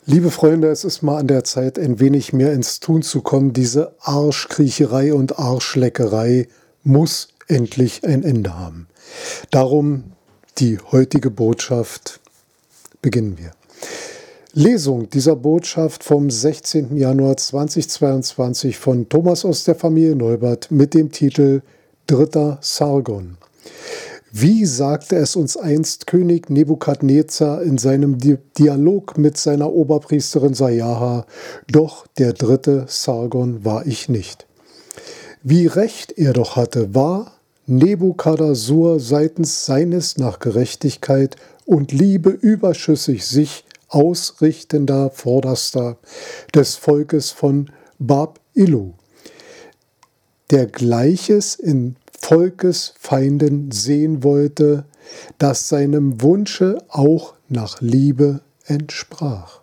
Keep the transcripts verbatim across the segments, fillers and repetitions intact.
Liebe Freunde, es ist mal an der Zeit, ein wenig mehr ins Tun zu kommen. Diese Arschkriecherei und Arschleckerei muss endlich ein Ende haben. Darum die heutige Botschaft. Beginnen wir. Lesung dieser Botschaft vom sechzehnten Januar zweitausendzweiundzwanzig von Thomas aus der Familie Neubert mit dem Titel Dritter Sargon. Wie sagte es uns einst König Nebukadnezar in seinem Di- Dialog mit seiner Oberpriesterin Sajaha, doch der dritte Sargon war ich nicht. Wie recht er doch hatte, war Nebukadnezar seitens seines nach Gerechtigkeit und Liebe überschüssig sich ausrichtender Vorderster des Volkes von Bab-Ilu, der Gleiches in Volkesfeinden sehen wollte, das seinem Wunsche auch nach Liebe entsprach.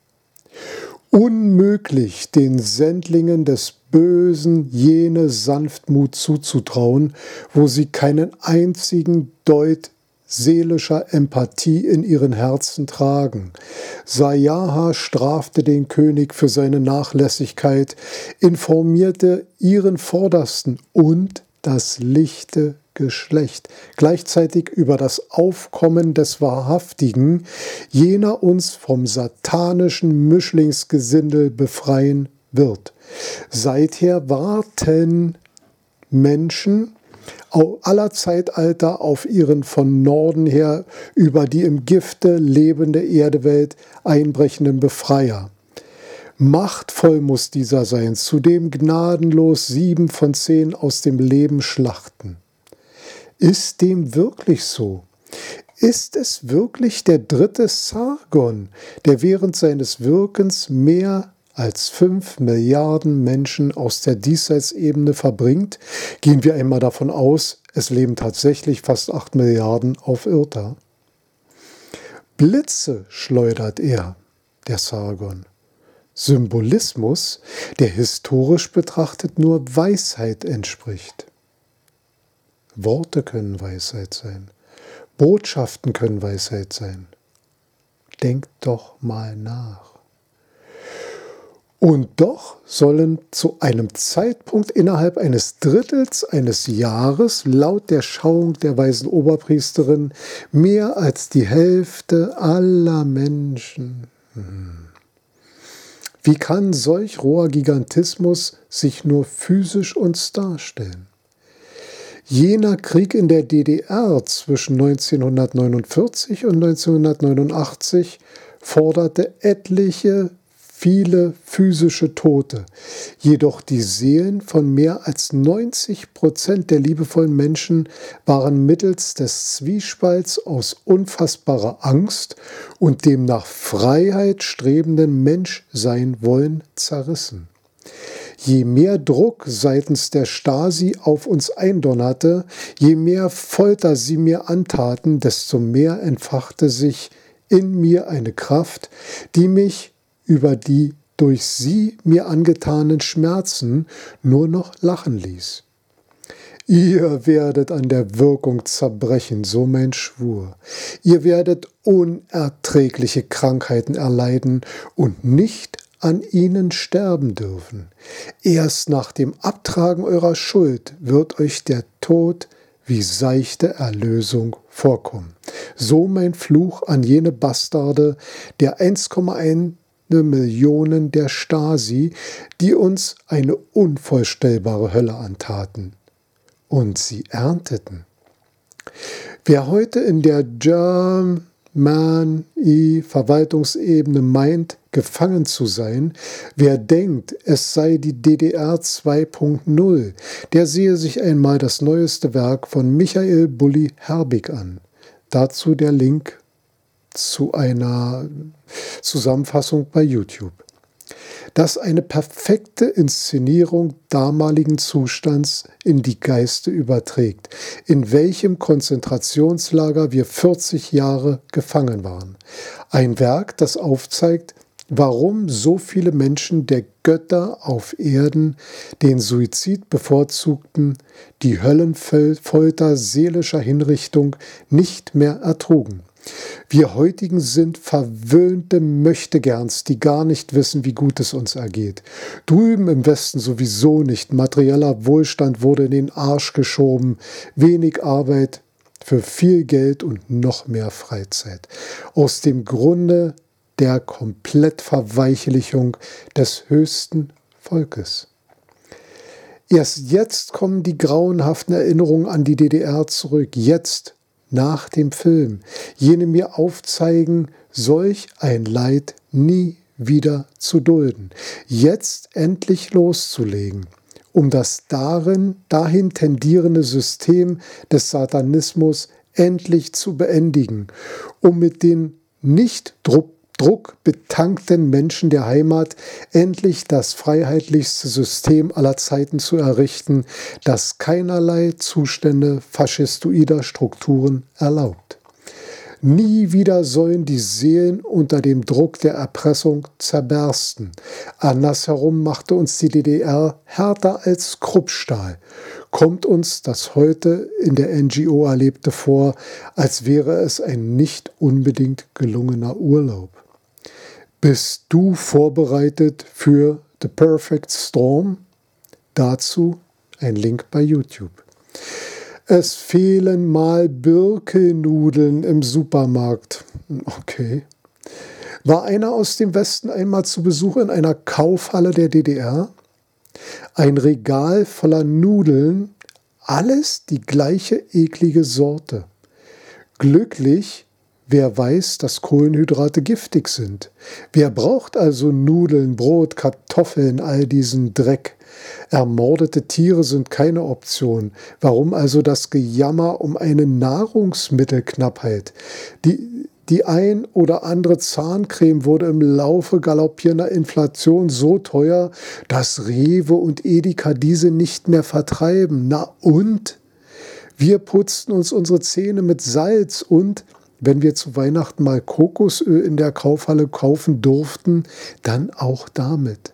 Unmöglich, den Sendlingen des Bösen jene Sanftmut zuzutrauen, wo sie keinen einzigen Deut seelischer Empathie in ihren Herzen tragen. Sajaha strafte den König für seine Nachlässigkeit, informierte ihren Vordersten und das lichte Geschlecht, gleichzeitig über das Aufkommen des Wahrhaftigen, jener uns vom satanischen Mischlingsgesindel befreien wird. Seither warten Menschen aller Zeitalter auf ihren von Norden her über die im Gifte lebende Erdewelt einbrechenden Befreier. Machtvoll muss dieser sein, zudem gnadenlos sieben von zehn aus dem Leben schlachten. Ist dem wirklich so? Ist es wirklich der dritte Sargon, der während seines Wirkens mehr als fünf Milliarden Menschen aus der Diesseitsebene verbringt? Gehen wir einmal davon aus, es leben tatsächlich fast acht Milliarden auf Irta. Blitze schleudert er, der Sargon. Symbolismus, der historisch betrachtet nur Weisheit entspricht. Worte können Weisheit sein. Botschaften können Weisheit sein. Denkt doch mal nach. Und doch sollen zu einem Zeitpunkt innerhalb eines Drittels eines Jahres laut der Schauung der weisen Oberpriesterin mehr als die Hälfte aller Menschen. Hm. Wie kann solch roher Gigantismus sich nur physisch uns darstellen? Jener Krieg in der D D R zwischen neunzehnhundertneunundvierzig und neunzehnhundertneunundachtzig forderte etliche, viele physische Tote. Jedoch die Seelen von mehr als neunzig Prozent der liebevollen Menschen waren mittels des Zwiespalts aus unfassbarer Angst und dem nach Freiheit strebenden Menschsein-Wollen zerrissen. Je mehr Druck seitens der Stasi auf uns eindonnerte, je mehr Folter sie mir antaten, desto mehr entfachte sich in mir eine Kraft, die mich über die durch sie mir angetanen Schmerzen nur noch lachen ließ. Ihr werdet an der Wirkung zerbrechen, so mein Schwur. Ihr werdet unerträgliche Krankheiten erleiden und nicht an ihnen sterben dürfen. Erst nach dem Abtragen eurer Schuld wird euch der Tod wie seichte Erlösung vorkommen. So mein Fluch an jene Bastarde, der eins Komma eins Millionen der Stasi, die uns eine unvorstellbare Hölle antaten. Und sie ernteten. Wer heute in der Germany-Verwaltungsebene meint, gefangen zu sein, wer denkt, es sei die D D R zwei Punkt null, der sehe sich einmal das neueste Werk von Michael Bulli Herbig an. Dazu der Link zu einer Zusammenfassung bei YouTube. Das eine perfekte Inszenierung damaligen Zustands in die Geiste überträgt, in welchem Konzentrationslager wir vierzig Jahre gefangen waren. Ein Werk, das aufzeigt, warum so viele Menschen der Götter auf Erden den Suizid bevorzugten, die Höllenfolter seelischer Hinrichtung nicht mehr ertrugen. Wir heutigen sind verwöhnte Möchtegerns, die gar nicht wissen, wie gut es uns ergeht. Drüben im Westen sowieso nicht. Materieller Wohlstand wurde in den Arsch geschoben. Wenig Arbeit für viel Geld und noch mehr Freizeit. Aus dem Grunde der Komplettverweichlichung des höchsten Volkes. Erst jetzt kommen die grauenhaften Erinnerungen an die D D R zurück. Jetzt, nach dem Film. Jene mir aufzeigen, solch ein Leid nie wieder zu dulden. Jetzt endlich loszulegen, um das darin, dahin tendierende System des Satanismus endlich zu beendigen, um mit den nicht druck druckbetankten Menschen der Heimat endlich das freiheitlichste System aller Zeiten zu errichten, das keinerlei Zustände faschistoider Strukturen erlaubt. Nie wieder sollen die Seelen unter dem Druck der Erpressung zerbersten. Andersherum machte uns die D D R härter als Kruppstahl. Kommt uns das heute in der N G O Erlebte vor, als wäre es ein nicht unbedingt gelungener Urlaub. Bist du vorbereitet für The Perfect Storm? Dazu ein Link bei YouTube. Es fehlen mal Birkelnudeln im Supermarkt. Okay. War einer aus dem Westen einmal zu Besuch in einer Kaufhalle der D D R? Ein Regal voller Nudeln, alles die gleiche eklige Sorte. Glücklich, wer weiß, dass Kohlenhydrate giftig sind. Wer braucht also Nudeln, Brot, Kartoffeln, all diesen Dreck? Ermordete Tiere sind keine Option. Warum also das Gejammer um eine Nahrungsmittelknappheit? Die, die ein oder andere Zahncreme wurde im Laufe galoppierender Inflation so teuer, dass Rewe und Edeka diese nicht mehr vertreiben. Na und? Wir putzten uns unsere Zähne mit Salz und wenn wir zu Weihnachten mal Kokosöl in der Kaufhalle kaufen durften, dann auch damit.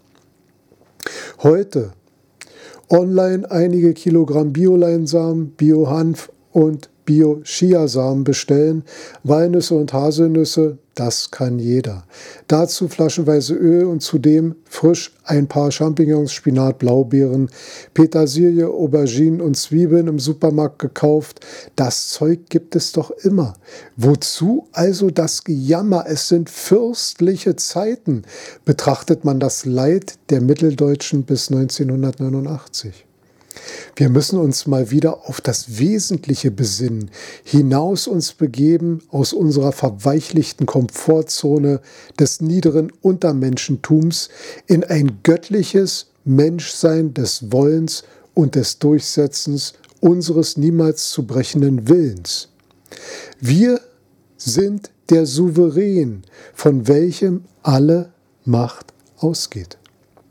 Heute online einige Kilogramm Bio-Leinsamen, Bio-Hanf und Bio-Chiasamen bestellen, Walnüsse und Haselnüsse, das kann jeder. Dazu flaschenweise Öl und zudem frisch ein paar Champignons, Spinat, Blaubeeren, Petersilie, Auberginen und Zwiebeln im Supermarkt gekauft. Das Zeug gibt es doch immer. Wozu also das Gejammer? Es sind fürstliche Zeiten, betrachtet man das Leid der Mitteldeutschen bis neunzehnhundertneunundachtzig. Wir müssen uns mal wieder auf das Wesentliche besinnen, hinaus uns begeben aus unserer verweichlichten Komfortzone des niederen Untermenschentums in ein göttliches Menschsein des Wollens und des Durchsetzens unseres niemals zu brechenden Willens. Wir sind der Souverän, von welchem alle Macht ausgeht.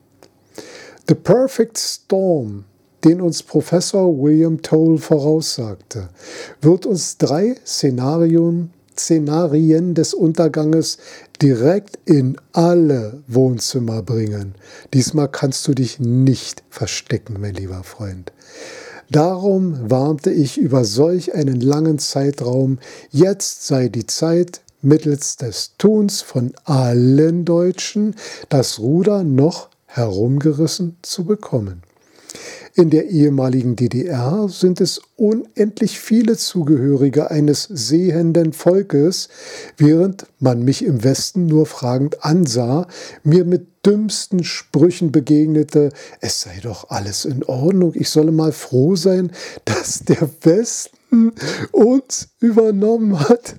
The Perfect Storm, den uns Professor William Toll voraussagte, wird uns drei Szenarien, Szenarien des Unterganges direkt in alle Wohnzimmer bringen. Diesmal kannst du dich nicht verstecken, mein lieber Freund. Darum warnte ich über solch einen langen Zeitraum. Jetzt sei die Zeit, mittels des Tuns von allen Deutschen das Ruder noch herumgerissen zu bekommen. In der ehemaligen D D R sind es unendlich viele Zugehörige eines sehenden Volkes, während man mich im Westen nur fragend ansah, mir mit dümmsten Sprüchen begegnete, es sei doch alles in Ordnung, ich solle mal froh sein, dass der Westen uns übernommen hat.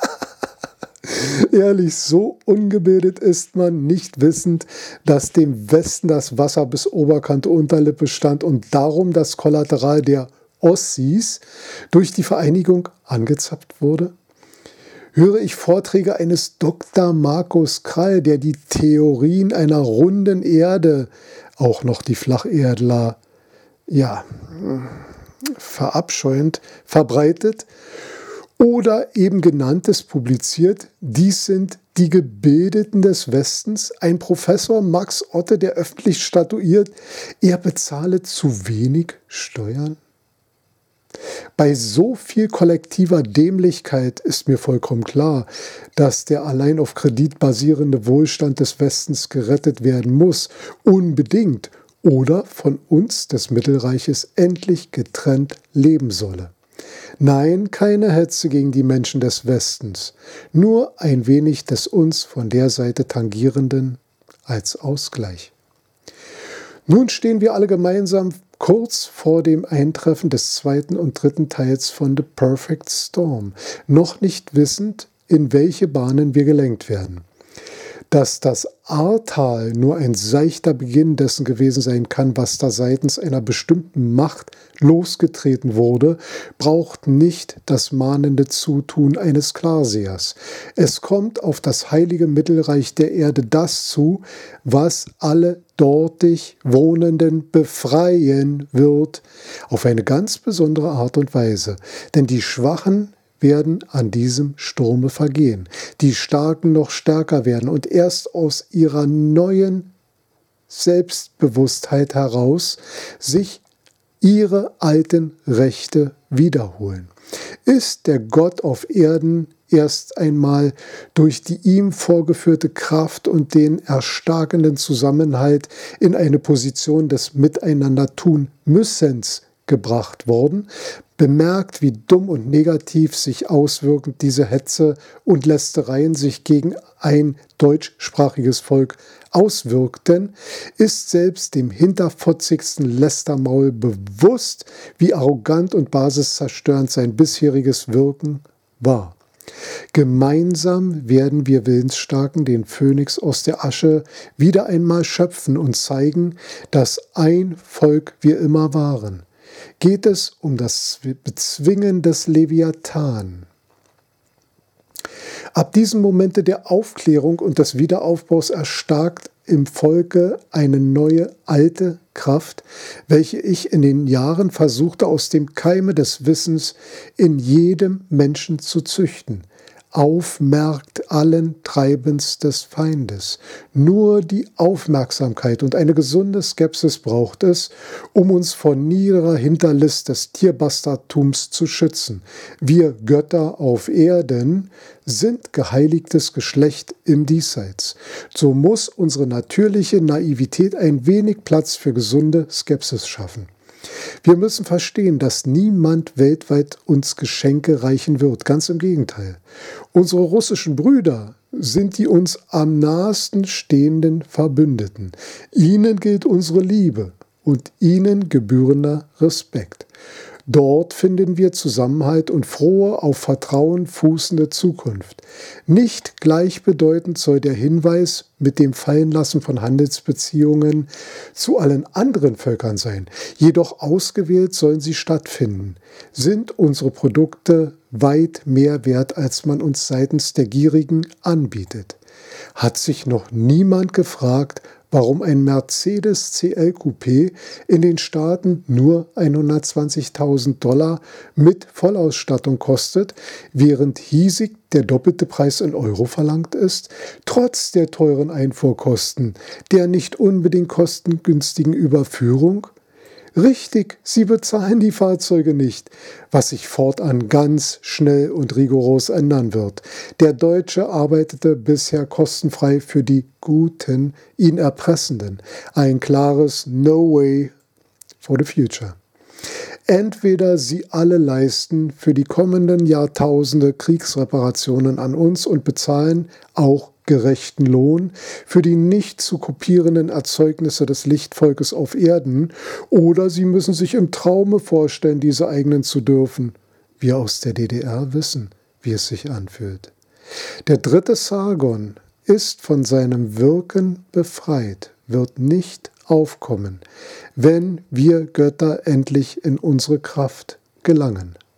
Ehrlich, so ungebildet ist man, nicht wissend, dass dem Westen das Wasser bis Oberkante Unterlippe stand und darum das Kollateral der Ossis durch die Vereinigung angezapft wurde? Höre ich Vorträge eines Doktor Markus Krall, der die Theorien einer runden Erde, auch noch die Flacherdler, ja, verabscheuend verbreitet, oder eben Genanntes publiziert, dies sind die Gebildeten des Westens, ein Professor Max Otte, der öffentlich statuiert, er bezahle zu wenig Steuern? Bei so viel kollektiver Dämlichkeit ist mir vollkommen klar, dass der allein auf Kredit basierende Wohlstand des Westens gerettet werden muss, unbedingt, oder von uns des Mittelreiches endlich getrennt leben solle. Nein, keine Hetze gegen die Menschen des Westens, nur ein wenig des uns von der Seite tangierenden als Ausgleich. Nun stehen wir alle gemeinsam kurz vor dem Eintreffen des zweiten und dritten Teils von The Perfect Storm, noch nicht wissend, in welche Bahnen wir gelenkt werden. Dass das Ahrtal nur ein seichter Beginn dessen gewesen sein kann, was da seitens einer bestimmten Macht losgetreten wurde, braucht nicht das mahnende Zutun eines Klarsehers. Es kommt auf das heilige Mittelreich der Erde das zu, was alle dortig Wohnenden befreien wird, auf eine ganz besondere Art und Weise. Denn die Schwachen werden an diesem Sturme vergehen, die Starken noch stärker werden und erst aus ihrer neuen Selbstbewusstheit heraus sich ihre alten Rechte wiederholen. Ist der Gott auf Erden erst einmal durch die ihm vorgeführte Kraft und den erstarkenden Zusammenhalt in eine Position des Miteinander-tun-Müssens gebracht worden, bemerkt, wie dumm und negativ sich auswirkend diese Hetze und Lästereien sich gegen ein deutschsprachiges Volk auswirkten, ist selbst dem hinterfotzigsten Lästermaul bewusst, wie arrogant und basiszerstörend sein bisheriges Wirken war. Gemeinsam werden wir Willensstarken den Phönix aus der Asche wieder einmal schöpfen und zeigen, dass ein Volk wir immer waren. Geht es um das Bezwingen des Leviathan. Ab diesem Momente der Aufklärung und des Wiederaufbaus erstarkt im Volke eine neue, alte Kraft, welche ich in den Jahren versuchte, aus dem Keime des Wissens in jedem Menschen zu züchten. Aufmerkt allen Treibens des Feindes. Nur die Aufmerksamkeit und eine gesunde Skepsis braucht es, um uns vor niederer Hinterlist des Tierbastardtums zu schützen. Wir Götter auf Erden sind geheiligtes Geschlecht im Diesseits. So muss unsere natürliche Naivität ein wenig Platz für gesunde Skepsis schaffen. Wir müssen verstehen, dass niemand weltweit uns Geschenke reichen wird. Ganz im Gegenteil. Unsere russischen Brüder sind die uns am nahesten stehenden Verbündeten. Ihnen gilt unsere Liebe und ihnen gebührender Respekt. Dort finden wir Zusammenhalt und frohe, auf Vertrauen fußende Zukunft. Nicht gleichbedeutend soll der Hinweis mit dem Fallenlassen von Handelsbeziehungen zu allen anderen Völkern sein. Jedoch ausgewählt sollen sie stattfinden. Sind unsere Produkte weit mehr wert, als man uns seitens der Gierigen anbietet? Hat sich noch niemand gefragt, warum ein Mercedes C L Coupé in den Staaten nur hundertzwanzigtausend Dollar mit Vollausstattung kostet, während hiesig der doppelte Preis in Euro verlangt ist, trotz der teuren Einfuhrkosten, der nicht unbedingt kostengünstigen Überführung? Richtig, sie bezahlen die Fahrzeuge nicht, was sich fortan ganz schnell und rigoros ändern wird. Der Deutsche arbeitete bisher kostenfrei für die Guten, ihn Erpressenden. Ein klares No way for the future. Entweder sie alle leisten für die kommenden Jahrtausende Kriegsreparationen an uns und bezahlen auch gerechten Lohn für die nicht zu kopierenden Erzeugnisse des Lichtvolkes auf Erden, oder sie müssen sich im Traume vorstellen, diese eignen zu dürfen. Wir aus der D D R wissen, wie es sich anfühlt. Der dritte Sargon ist von seinem Wirken befreit, wird nicht aufkommen, wenn wir Götter endlich in unsere Kraft gelangen.